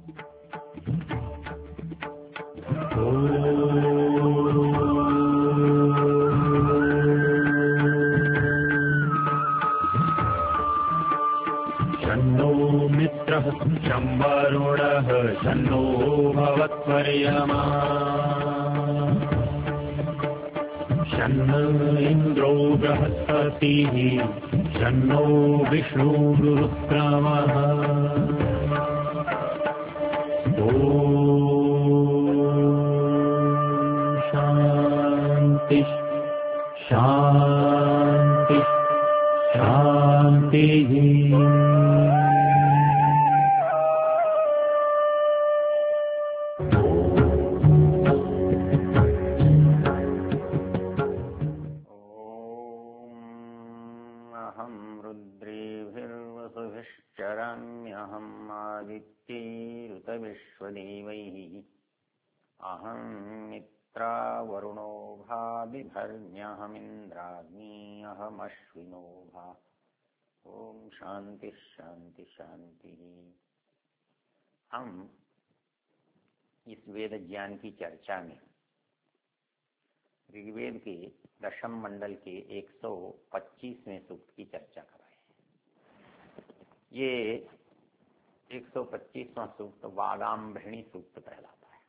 शन्नो मित्रः शं वरुणः शन्नो भवत्वर्यमा शन्न इन्द्रो बृहस्पतिः शन्नो विष्णुरुक्रमः ॐ शान्ति शान्ति शान्तिः। चराम्यहम् आदित्यैरुतविश्वदेवैः अहं मित्रा वरुणो भाभिभर्म्यहमिन्द्राग्नी अहमश्विनो भा। ओम शांति शांति शांति। हम इस वेद ज्ञान की चर्चा में ऋग्वेद के दशम मंडल के 125वें सूक्त की चर्चा कर रहे हैं। ये 125वां सूक्त वागाम्भृणी सूक्त कहलाता है।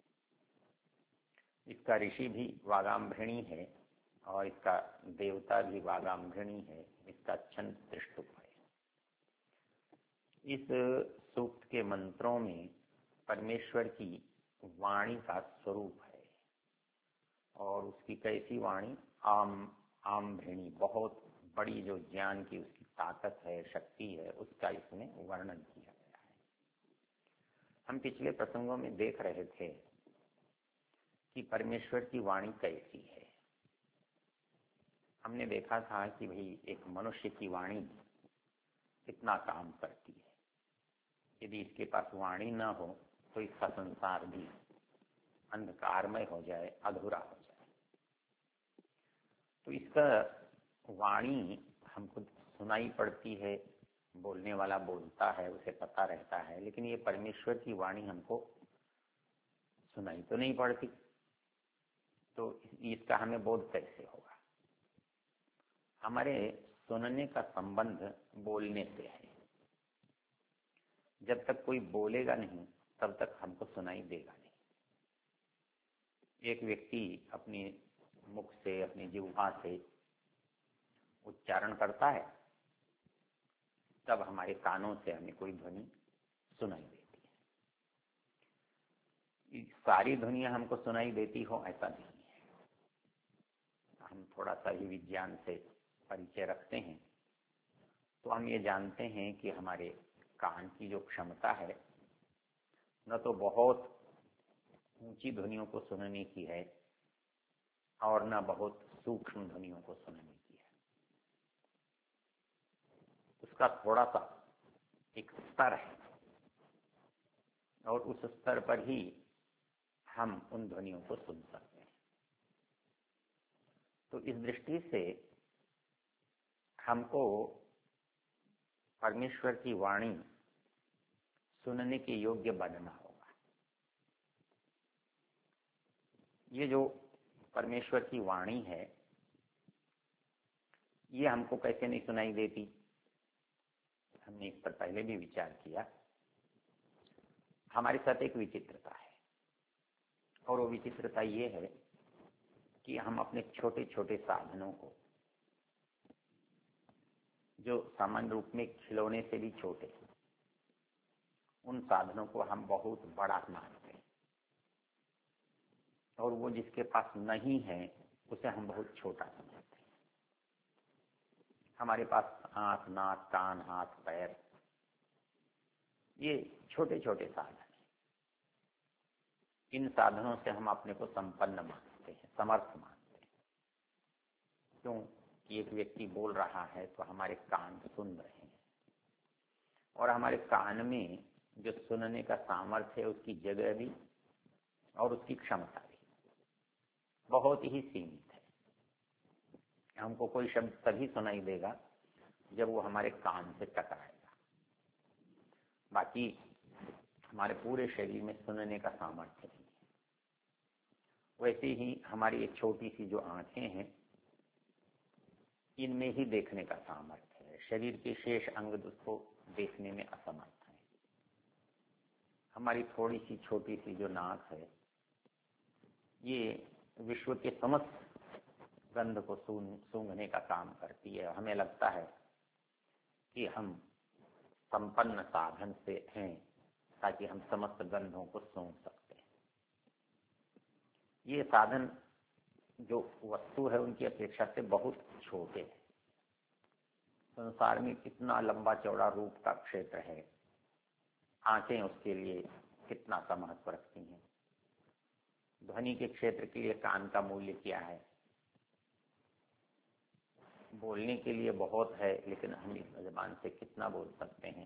इसका ऋषि भी वागाम्भृणी है और इसका देवता भी वागाम्भृणी है। इसका छंद त्रिष्टुप है। इस सूक्त के मंत्रों में परमेश्वर की वाणी का स्वरूप है और उसकी कैसी वाणी, आम्भृणी, बहुत बड़ी जो ज्ञान की उसकी ताकत है, शक्ति है, उसका इसमें वर्णन किया गया है। हम पिछले प्रसंगों में देख रहे थे कि परमेश्वर की वाणी कैसी है। हमने देखा था कि भाई एक मनुष्य की वाणी कितना काम करती है। यदि इसके पास वाणी न हो तो इसका संसार भी अंधकारमय हो जाए, अधूरा हो जाए। तो इसका वाणी हमको सुनाई पड़ती है, बोलने वाला बोलता है, उसे पता रहता है, लेकिन ये परमेश्वर की वाणी हमको सुनाई तो नहीं पड़ती। तो इसका हमें बोध कैसे होगा? हमारे सुनने का संबंध बोलने से है। जब तक कोई बोलेगा नहीं तब तक हमको सुनाई देगा नहीं। एक व्यक्ति अपने मुख से, अपनी जिह्वा से उच्चारण करता है, तब हमारे कानों से हमें कोई ध्वनि सुनाई देती है। सारी ध्वनियां हमको सुनाई देती हो ऐसा नहीं है। हम थोड़ा सा ही विज्ञान से परिचय रखते हैं तो हम ये जानते हैं कि हमारे कान की जो क्षमता है न तो बहुत ऊंची ध्वनियों को सुनने की है और न बहुत सूक्ष्म ध्वनियों को सुनने की है। उसका थोड़ा सा एक स्तर है और उस स्तर पर ही हम उन ध्वनियों को सुन सकते हैं। तो इस दृष्टि से हमको परमेश्वर की वाणी सुनने के योग्य बनना होगा। ये जो परमेश्वर की वाणी है, ये हमको कैसे नहीं सुनाई देती? हमने इस पर पहले भी विचार किया। हमारे साथ एक विचित्रता है और वो विचित्रता ये है कि हम अपने छोटे छोटे साधनों को, जो सामान्य रूप में खिलौने से भी छोटे, उन साधनों को हम बहुत बड़ा मानते हैं और वो जिसके पास नहीं है उसे हम बहुत छोटा समझते हैं। हमारे पास आंख, नाक, कान, हाथ, पैर, ये छोटे छोटे साधन हैं। इन साधनों से हम अपने को संपन्न मानते हैं, समर्थ मानते हैं। क्यों? कि एक व्यक्ति बोल रहा है तो हमारे कान सुन रहे हैं और हमारे कान में जो सुनने का सामर्थ्य है उसकी जगह भी और उसकी क्षमता भी बहुत ही सीमित है। हमको कोई शब्द तभी सुनाई देगा जब वो हमारे कान से टकराएगा। बाकी हमारे पूरे शरीर में सुनने का सामर्थ्य नहीं है। वैसे ही हमारी एक छोटी सी जो आंखें हैं, इनमें ही देखने का सामर्थ्य है। शरीर के शेष अंग उसको देखने में असमर्थ है। हमारी थोड़ी सी छोटी सी जो नाक है, ये विश्व के समस्त गंध को सूंघने का काम करती है। हमें लगता है कि हम संपन्न साधन से हैं ताकि हम समस्त गंधों को सूंघ सकते हैं। ये साधन जो वस्तु है उनकी अपेक्षा से बहुत छोटे हैं। संसार में कितना लंबा चौड़ा रूप का क्षेत्र है, आंखें उसके लिए कितना सा महत्व रखती हैं। ध्वनि के क्षेत्र के लिए कान का मूल्य क्या है। बोलने के लिए बहुत है, लेकिन हम इस जबान से कितना बोल सकते हैं।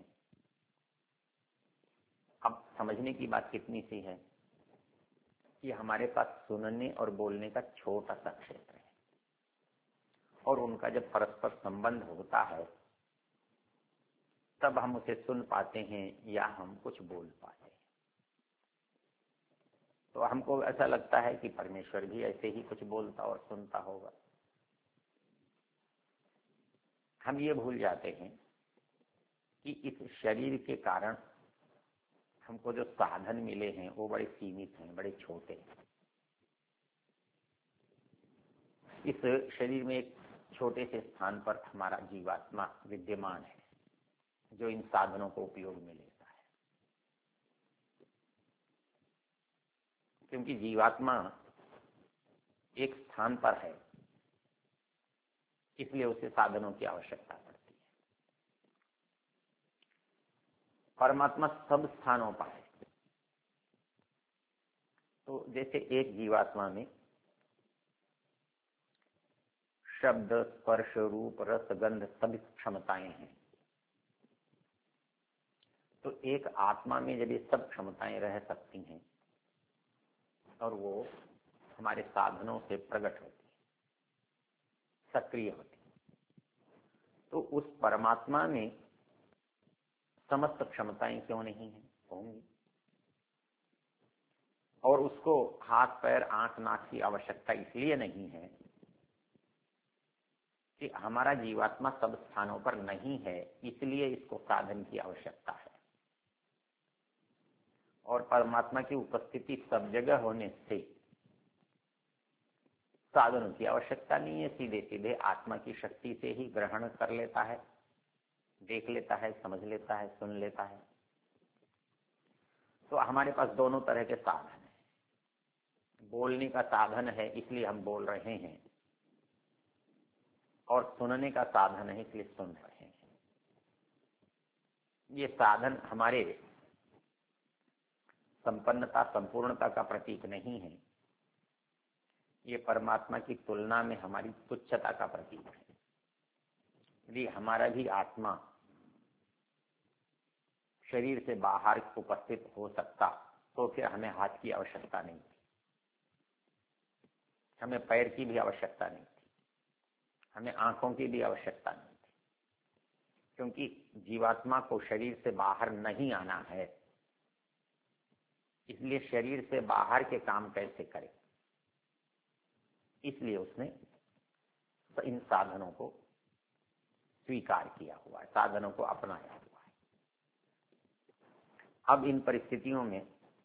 अब समझने की बात कितनी सी है कि हमारे पास सुनने और बोलने का छोटा सा क्षेत्र है, और उनका जब परस्पर संबंध होता है तब हम उसे सुन पाते हैं या हम कुछ बोल पाते हैं। तो हमको ऐसा लगता है कि परमेश्वर भी ऐसे ही कुछ बोलता और सुनता होगा। हम ये भूल जाते हैं कि इस शरीर के कारण हमको जो साधन मिले हैं वो बड़े सीमित हैं, बड़े छोटे हैं। इस शरीर में एक छोटे से स्थान पर हमारा जीवात्मा विद्यमान है जो इन साधनों को उपयोग में लेता है। क्योंकि जीवात्मा एक स्थान पर है, इसलिए उसे साधनों की आवश्यकता पड़ती है। परमात्मा सब स्थानों पर है। तो जैसे एक जीवात्मा में शब्द, स्पर्श, रूप, रस, गंध सभी क्षमताएं हैं, तो एक आत्मा में जब ये सब क्षमताएं रह सकती हैं और वो हमारे साधनों से प्रकट होती है, सक्रिय होती है, तो उस परमात्मा में समस्त क्षमताएं क्यों नहीं है, होंगी। और उसको हाथ, पैर, आंख, नाक की आवश्यकता इसलिए नहीं है कि हमारा जीवात्मा सब स्थानों पर नहीं है, इसलिए इसको साधन की आवश्यकता है। और परमात्मा की उपस्थिति सब जगह होने से साधनों की आवश्यकता नहीं है। सीधे सीधे आत्मा की शक्ति से ही ग्रहण कर लेता है, देख लेता है, समझ लेता है, सुन लेता है। तो हमारे पास दोनों तरह के साधन हैं। बोलने का साधन है इसलिए हम बोल रहे हैं, और सुनने का साधन है इसलिए सुन रहे हैं। ये साधन हमारे संपन्नता, संपूर्णता का प्रतीक नहीं है। ये परमात्मा की तुलना में हमारी तुच्छता का प्रतीक है। यदि हमारा भी आत्मा शरीर से बाहर उपस्थित हो सकता तो फिर हमें हाथ की आवश्यकता नहीं थी, हमें पैर की भी आवश्यकता नहीं थी, हमें आंखों की भी आवश्यकता नहीं थी। क्योंकि जीवात्मा को शरीर से बाहर नहीं आना है, इसलिए शरीर से बाहर के काम कैसे करे, इसलिए उसने इन साधनों को स्वीकार किया हुआ है, साधनों को अपनाया हुआ है। अब इन परिस्थितियों में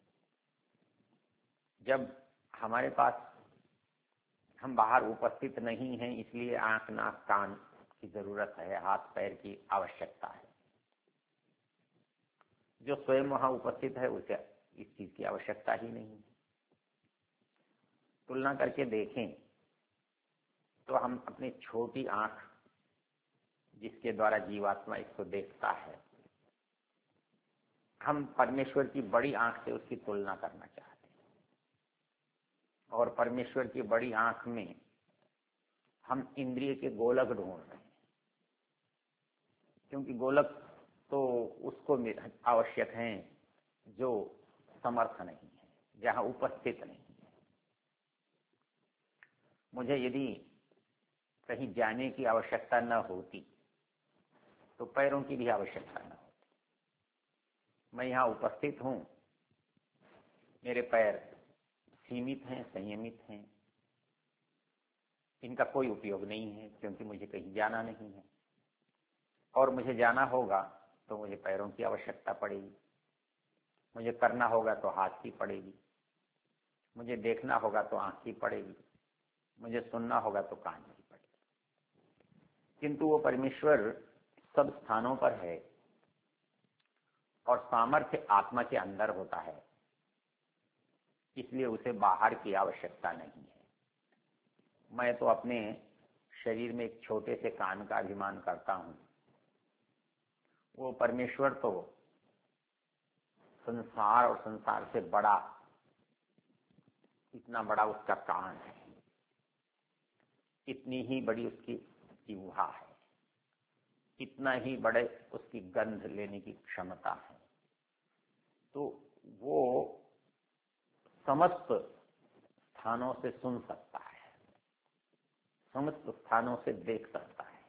जब हमारे पास हम बाहर उपस्थित नहीं हैं, इसलिए आंख, नाक, कान की जरूरत है, हाथ पैर की आवश्यकता है। जो स्वयं वहां उपस्थित है उसे इस चीज की आवश्यकता ही नहीं है। तुलना करके देखें तो हम अपनी छोटी आंख जिसके द्वारा जीवात्मा इसको देखता है, हम परमेश्वर की बड़ी आंख से उसकी तुलना करना चाहते हैं, और परमेश्वर की बड़ी आंख में हम इंद्रिय के गोलक ढूंढ रहे हैं। क्योंकि गोलक तो उसको आवश्यक हैं जो समर्थ नहीं है, जहां उपस्थित नहीं है। मुझे यदि कहीं जाने की आवश्यकता न होती तो पैरों की भी आवश्यकता न होती। मैं यहाँ उपस्थित हूँ, मेरे पैर सीमित हैं, संयमित हैं, इनका कोई उपयोग नहीं है क्योंकि मुझे कहीं जाना नहीं है, और मुझे जाना होगा तो मुझे पैरों की आवश्यकता पड़ेगी, मुझे करना होगा तो हाथ की पड़ेगी, मुझे देखना होगा तो आँख की पड़ेगी, मुझे सुनना होगा तो कान की पड़ेगी। किंतु वो परमेश्वर सब स्थानों पर है और सामर्थ्य आत्मा के अंदर होता है, इसलिए उसे बाहर की आवश्यकता नहीं है। मैं तो अपने शरीर में एक छोटे से कान का अभिमान करता हूँ, वो परमेश्वर तो संसार और संसार से बड़ा, इतना बड़ा उसका कान है, इतनी ही बड़ी उसकी जिह्वा है, इतना ही बड़े उसकी गंध लेने की क्षमता है। तो वो समस्त स्थानों से सुन सकता है, समस्त स्थानों से देख सकता है।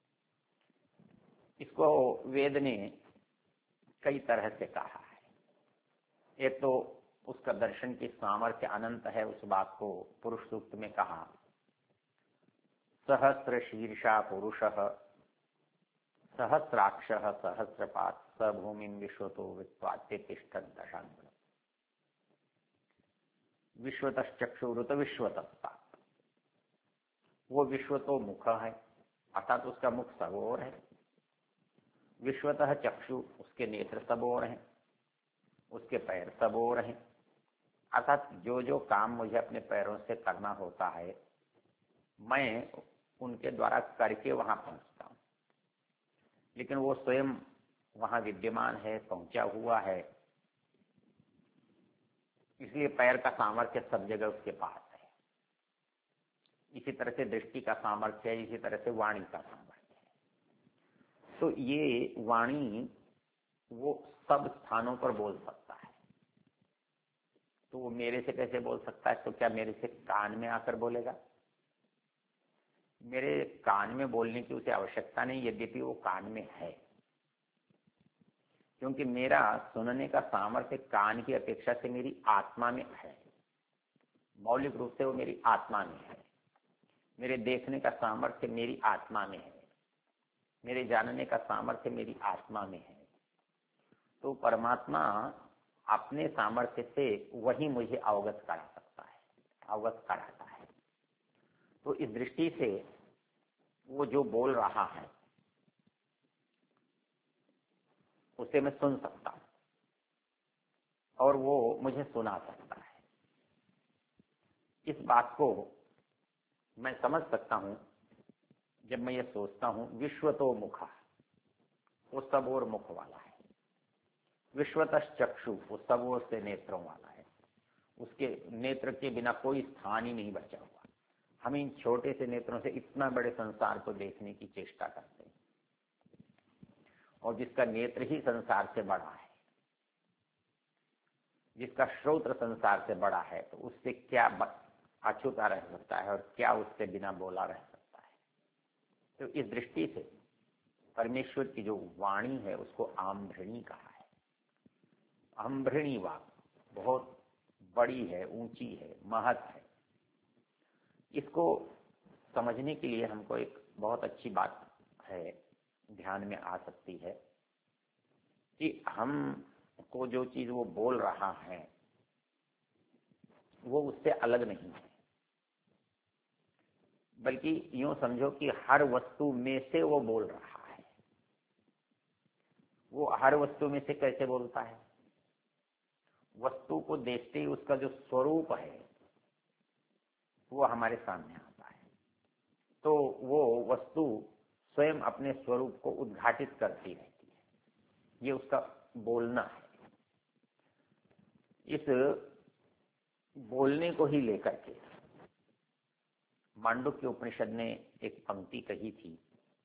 इसको वेद ने कई तरह से कहा है। एक तो उसका दर्शन की सामर्थ्य अनंत है, उस बात को पुरुष सूक्त में कहा, सहस्र शीर्षा पुरुषः सहस्राक्षः सहस्रपात् स भूमिं विश्वतो वित्वात्य तिष्ठत् दशांगुलम्। विश्वतश्चक्षुरुत विश्वतस्तात्, वो विश्वतो मुख है, अर्थात उसका मुख सब ओर है। विश्वतः चक्षु, उसके नेत्र सब ओर हैं, उसके पैर सब ओर हैं। अर्थात जो जो काम मुझे अपने पैरों से करना होता है, मैं उनके द्वारा करके वहां पहुंचता हूं, लेकिन वो स्वयं वहां विद्यमान है, पहुंचा हुआ है, इसलिए पैर का सामर्थ्य सब जगह उसके पास है। इसी तरह से दृष्टि का सामर्थ्य है, इसी तरह से वाणी का सामर्थ्य है। तो ये वाणी वो सब स्थानों पर बोल सकता है। तो वो मेरे से कैसे बोल सकता है? तो क्या मेरे से कान में आकर बोलेगा? मेरे कान में बोलने की उसे आवश्यकता नहीं, यद्यपि वो कान में है, क्योंकि मेरा सुनने का सामर्थ्य कान की अपेक्षा से मेरी आत्मा में है। मौलिक रूप से वो मेरी आत्मा में है। मेरे देखने का सामर्थ्य मेरी आत्मा में है, मेरे जानने का सामर्थ्य मेरी आत्मा में है। तो परमात्मा अपने सामर्थ्य से वही मुझे अवगत करा सकता है, अवगत कराता है। तो इस दृष्टि से वो जो बोल रहा है उसे मैं सुन सकता हूं और वो मुझे सुना सकता है। इस बात को मैं समझ सकता हूं जब मैं ये सोचता हूं, विश्व तो मुखा, वो सब ओर मुख वाला है। विश्वतश्चक्षु, वो सब ओर से नेत्रों वाला है। उसके नेत्र के बिना कोई स्थान ही नहीं बचा हुआ। हम इन छोटे से नेत्रों से इतना बड़े संसार को देखने की चेष्टा करते हैं, और जिसका नेत्र ही संसार से बड़ा है, जिसका श्रोत्र संसार से बड़ा है, तो उससे क्या अछूता रह सकता है और क्या उससे बिना बोला रह सकता है। तो इस दृष्टि से परमेश्वर की जो वाणी है उसको आम्भृणी कहा है। आम्भृणी वाक बहुत बड़ी है, ऊंची है, महत है। इसको समझने के लिए हमको एक बहुत अच्छी बात है, ध्यान में आ सकती है कि हमको जो चीज वो बोल रहा है वो उससे अलग नहीं है, बल्कि यूं समझो कि हर वस्तु में से वो बोल रहा है। वो हर वस्तु में से कैसे बोलता है? वस्तु को देखते ही उसका जो स्वरूप है वो हमारे सामने आता है। तो वो वस्तु स्वयं अपने स्वरूप को उद्घाटित करती रहती है, ये उसका बोलना है। इस बोलने को ही लेकर के मांडुक्य उपनिषद ने एक पंक्ति कही थी,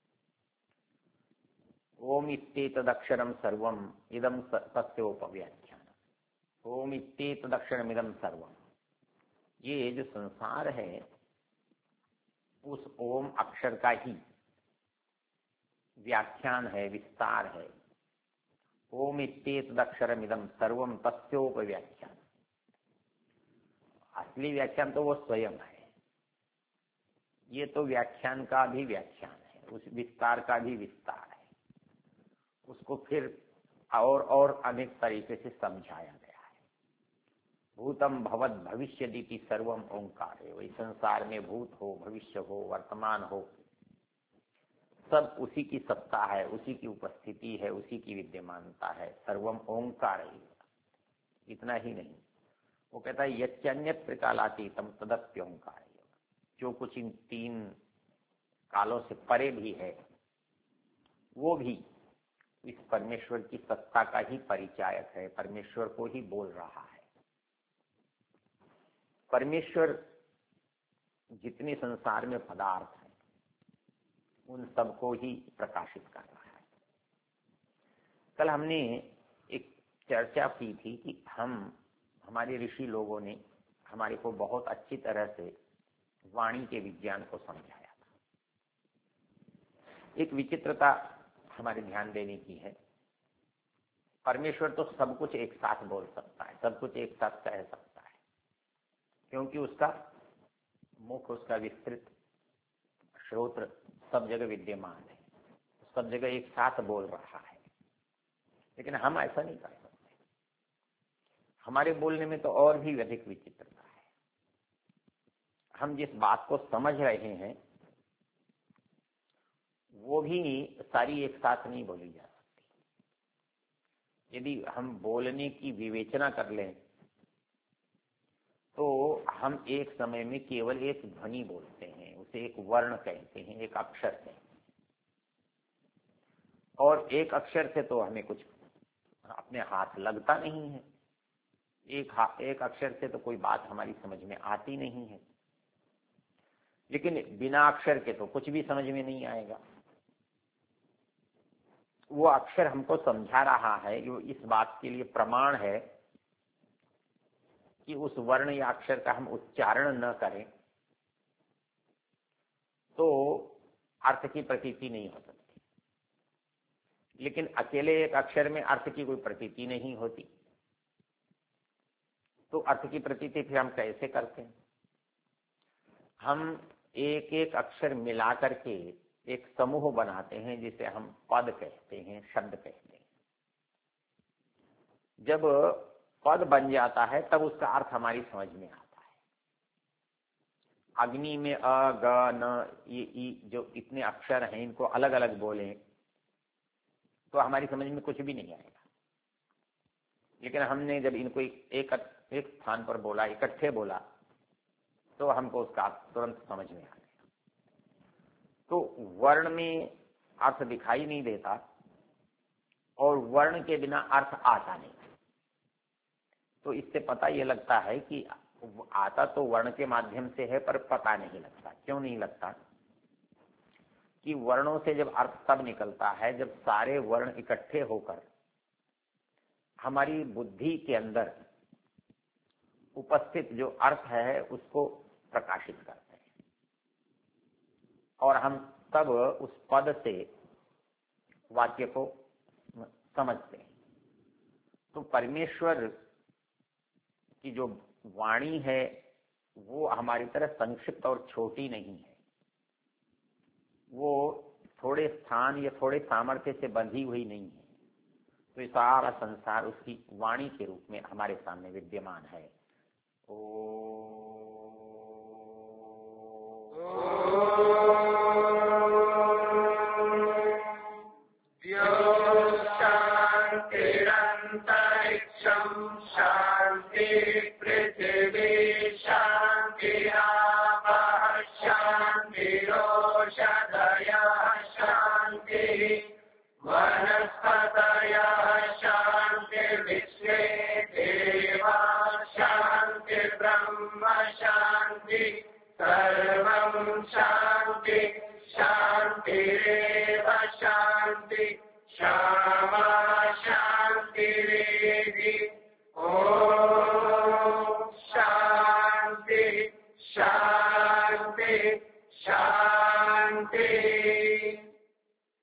ओम इत्येतदक्षरम सर्वम इदम सत्योपव्याख्यानम्। ओम इत्येतदक्षरम इदम सर्वम, ये जो संसार है उस ओम अक्षर का ही व्याख्यान है, विस्तार है। ओम इत्येतदक्षरमिदं सर्वं तस्योपव्याख्यान। असली व्याख्यान तो वो स्वयं है, ये तो व्याख्यान का भी व्याख्यान है, उस विस्तार का भी विस्तार है, उसको फिर और अनेक तरीके से समझाया गया है। भूतम भवत भविष्यदिति सर्वम ओंकार है। वही संसार में भूत हो, भविष्य हो, वर्तमान हो, सब उसी की सत्ता है, उसी की उपस्थिति है, उसी की विद्यमानता है। सर्वम ओंकार है। इतना ही नहीं, वो कहता है यच्चन्यत त्रिकालातीतम तदप्योंकार। जो कुछ इन तीन कालों से परे भी है, वो भी इस परमेश्वर की सत्ता का ही परिचायक है, परमेश्वर को ही बोल रहा है। परमेश्वर जितने संसार में पदार्थ हैं उन सबको ही प्रकाशित कर रहा है। कल हमने एक चर्चा की थी कि हमारे ऋषि लोगों ने हमारे को बहुत अच्छी तरह से वाणी के विज्ञान को समझाया था। एक विचित्रता हमारे ध्यान देने की है, परमेश्वर तो सब कुछ एक साथ बोल सकता है, सब कुछ एक साथ कह सकता है, क्योंकि उसका मुख, उसका विस्तृत श्रोत्र सब जगह विद्यमान है, सब जगह एक साथ बोल रहा है। लेकिन हम ऐसा नहीं कर सकते। हमारे बोलने में तो और भी अधिक विचित्रता है। हम जिस बात को समझ रहे हैं वो भी सारी एक साथ नहीं बोली जा सकती। यदि हम बोलने की विवेचना कर लें तो हम एक समय में केवल एक ध्वनि बोलते हैं, उसे एक वर्ण कहते हैं, एक अक्षर कहते हैं। और एक अक्षर से तो हमें कुछ अपने हाथ लगता नहीं है, एक अक्षर से तो कोई बात हमारी समझ में आती नहीं है। लेकिन बिना अक्षर के तो कुछ भी समझ में नहीं आएगा। वो अक्षर हमको समझा रहा है, जो इस बात के लिए प्रमाण है कि उस वर्ण या अक्षर का हम उच्चारण न करें तो अर्थ की प्रतीति नहीं हो सकती। लेकिन अकेले एक अक्षर में अर्थ की कोई प्रतीति नहीं होती, तो अर्थ की प्रतीति फिर हम कैसे करते हैं? हम एक एक अक्षर मिला करके एक समूह बनाते हैं, जिसे हम पद कहते हैं, शब्द कहते हैं। जब पद बन जाता है तब उसका अर्थ हमारी समझ में आता है। अग्नि में अ, ग, न, ई जो इतने अक्षर हैं, इनको अलग अलग बोलें तो हमारी समझ में कुछ भी नहीं आएगा। लेकिन हमने जब इनको एक स्थान पर बोला, इकट्ठे बोला, तो हमको उसका अर्थ तुरंत समझ में आ गया। तो वर्ण में अर्थ दिखाई नहीं देता और वर्ण के बिना अर्थ आता नहीं। तो इससे पता ये लगता है कि आता तो वर्ण के माध्यम से है, पर पता नहीं लगता। क्यों नहीं लगता? कि वर्णों से जब अर्थ तब निकलता है जब सारे वर्ण इकट्ठे होकर हमारी बुद्धि के अंदर उपस्थित जो अर्थ है उसको प्रकाशित करते हैं, और हम तब उस पद से वाक्य को समझते हैं। तो परमेश्वर की जो वाणी है वो हमारी तरह संक्षिप्त और छोटी नहीं है। वो थोड़े स्थान या थोड़े सामर्थ्य से बंधी हुई नहीं है। तो ये सारा संसार उसकी वाणी के रूप में हमारे सामने विद्यमान है। शांतिरंतरिक्षं शांति पृथिवी शांतिरापः शांतिरोषधयः शांति वनस्पतयः शांतिर्विश्वे देवाः शांति ब्रह्म शांति सर्वं शांति शांतिरेव शांति क्षमा